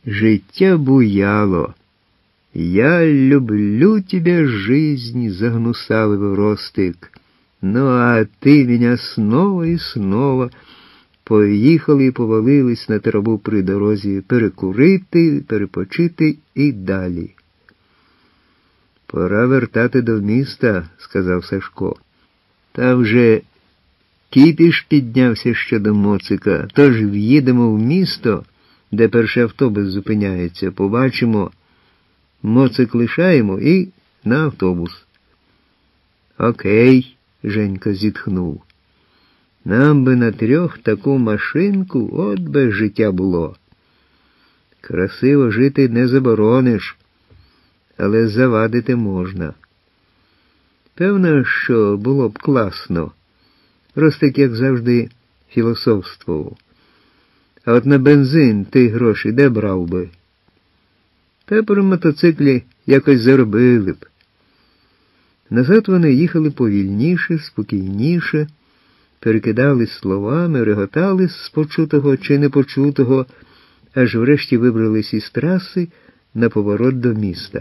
Життя буяло. «Я люблю тебя, жизнь», — загнусавив Ростик. «Ну, а ты меня снова и снова». Поїхали і повалились на траву при дорозі перекурити, перепочити і далі. «Пора вертати до міста», — сказав Сашко. «Та вже кіпіш піднявся щодо моцика, тож в'їдемо в місто, де перший автобус зупиняється, побачимо, моцик лишаємо і на автобус». «Окей», — Женька зітхнув. «Нам би на 3 таку машинку, от би життя було. Красиво жити не заборониш, але завадити можна». Певно, що було б класно. Ростик, як завжди, філософствував. А от на бензин ти гроші де брав би? Та при мотоциклі якось заробили б. Назад вони їхали повільніше, спокійніше, перекидались словами, реготали з почутого чи непочутого, аж врешті вибрались із траси на поворот до міста.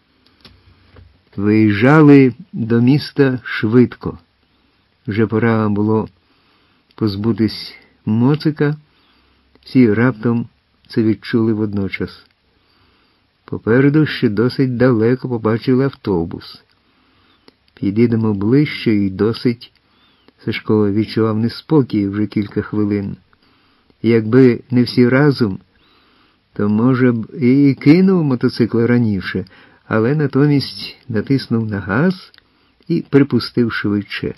Виїжджали до міста швидко. Вже пора було позбутись моцика, всі раптом це відчули водночас. Попереду ще досить далеко побачили автобус. Підійдемо ближче і досить. Сашко відчував неспокій вже кілька хвилин. Якби не всі разом, то, може б, і кинув мотоцикл раніше, але натомість натиснув на газ і припустив швидше.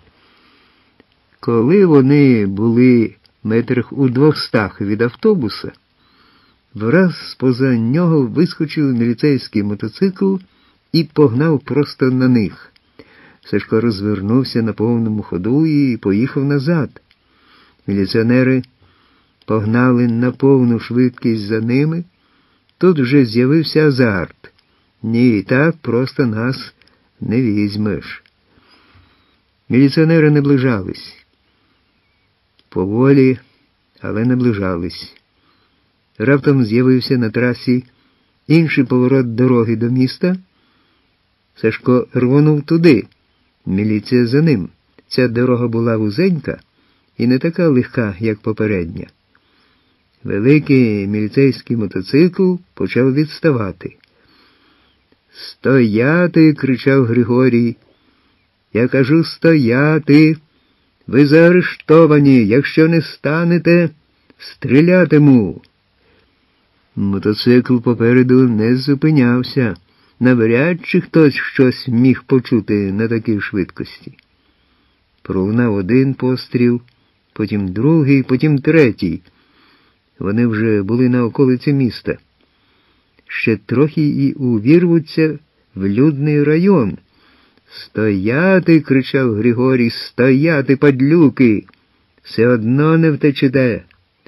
Коли вони були метрах у 200 від автобуса, враз поза нього вискочив міліцейський мотоцикл і погнав просто на них. Сашко розвернувся на повному ходу і поїхав назад. Міліціонери погнали на повну швидкість за ними. Тут вже з'явився азарт. Ні, так просто нас не візьмеш. Міліціонери наближались. Поволі, але наближались. Раптом з'явився на трасі інший поворот дороги до міста. Сашко рвонув туди. Міліція за ним. Ця дорога була вузенька і не така легка, як попередня. Великий міліцейський мотоцикл почав відставати. «Стояти!» – кричав Григорій. «Я кажу, стояти! Ви заарештовані! Якщо не станете, стрілятиму!» Мотоцикл попереду не зупинявся. Навряд чи хтось щось міг почути на такій швидкості. Пролунав один постріл, потім другий, потім третій. Вони вже були на околиці міста. Ще трохи і увірвуться в людний район. «Стояти!» – кричав Григорій. «Стояти, падлюки! Все одно не втечете!»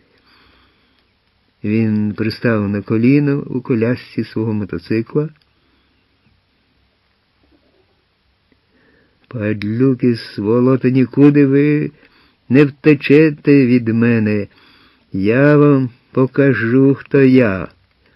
Він пристав на коліно у колясці свого мотоцикла. «Падлюки, сволота, нікуди ви не втечете від мене. Я вам покажу, хто я».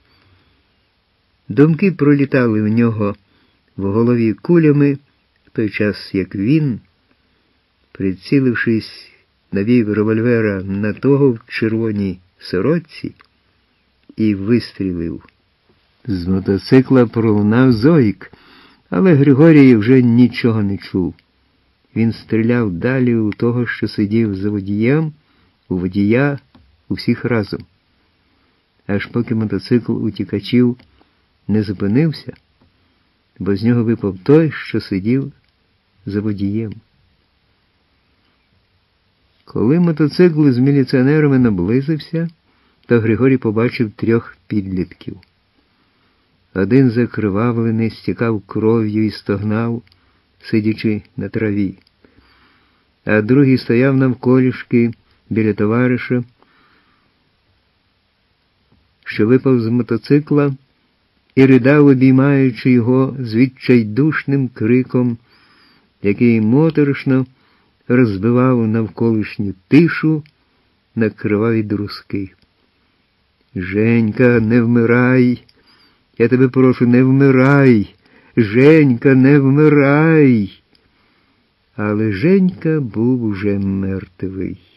Думки пролітали в нього в голові кулями, в той час, як він, прицілившись, навів револьвера на того в червоній сорочці і вистрілив. З мотоцикла пролунав зойк, але Григорій вже нічого не чув. Він стріляв далі у того, що сидів за водієм, у водія, у всіх разом. Аж поки мотоцикл утікачів не зупинився, бо з нього випав той, що сидів за водієм. Коли мотоцикл з міліціонерами наблизився, то Григорій побачив 3 підлітків. Один закривавлений, стікав кров'ю і стогнав, сидячи на траві. А другий стояв навколішки біля товариша, що випав з мотоцикла, і ридав, обіймаючи його з відчайдушним криком, який моторошно розбивав навколишню тишу на криваві друзки. Женька, не вмирай! Я тебе прошу, не вмирай! Женька, не вмирай! Але Женька був уже мертвий.